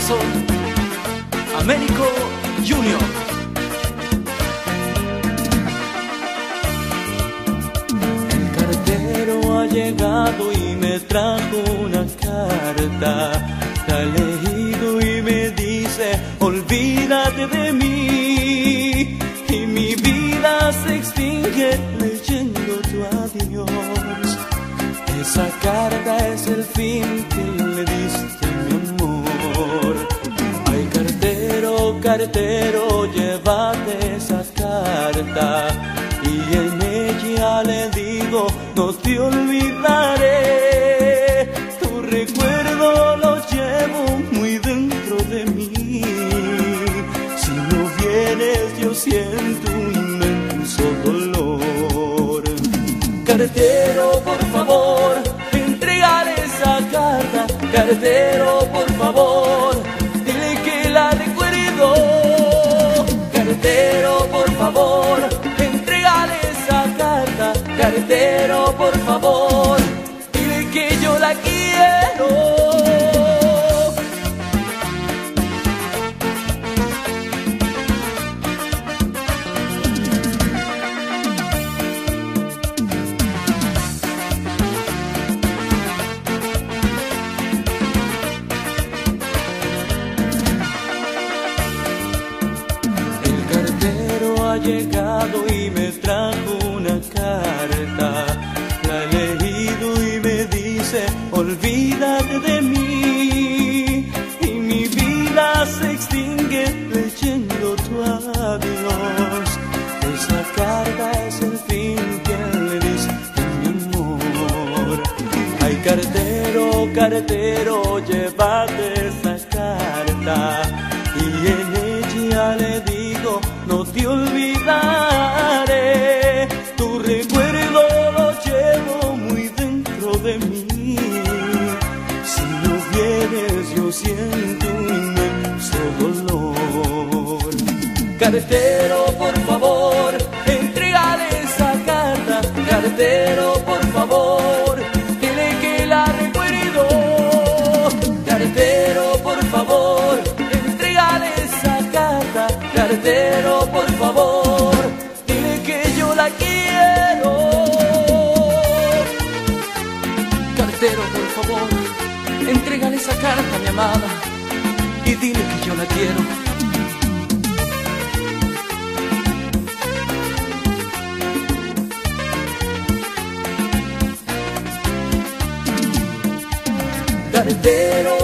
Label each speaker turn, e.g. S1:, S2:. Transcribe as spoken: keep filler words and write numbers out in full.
S1: abrazo, Américo Junior.
S2: El cartero ha llegado y me trajo una carta. La he leído y me dice, olvídate de mí. Y mi vida se extingue leyendo tu adiós. Esa carta es el fin que le diste, mi amor. Ay, cartero, cartero, llévate esa carta. Y en ella le digo, no te olvidaré. Tu recuerdo lo llevo muy dentro de mí. Si no vienes yo siento un inmenso dolor. Cartero, por favor, entrégale esa carta. Cartero, por favor, dile que la recuerdo. Cartero, por favor, entrégale esa carta. Cartero, por favor, dile que yo la quiero. Ha llegado y me trajo una carta. La he leído y me dice, olvídate de mí. Y mi vida se extingue leyendo tu adiós. Esa carta es el fin que le diste, mi amor. Ay, cartero, cartero, llévate esa carta. Y en ella le digo, no te olvidaré. Tu recuerdo lo llevo muy dentro de mí. Si no vienes yo siento un inmenso dolor. Cartero, por favor, entrégale esa carta. Cartero, por favor, dile que la recuerdo. Cartero, por favor, entrégale esa carta. Cartero, por favor, dile que yo la quiero.
S1: Cartero, por favor, entrégale esa carta a mi amada y dile que yo la quiero.
S2: Cartero,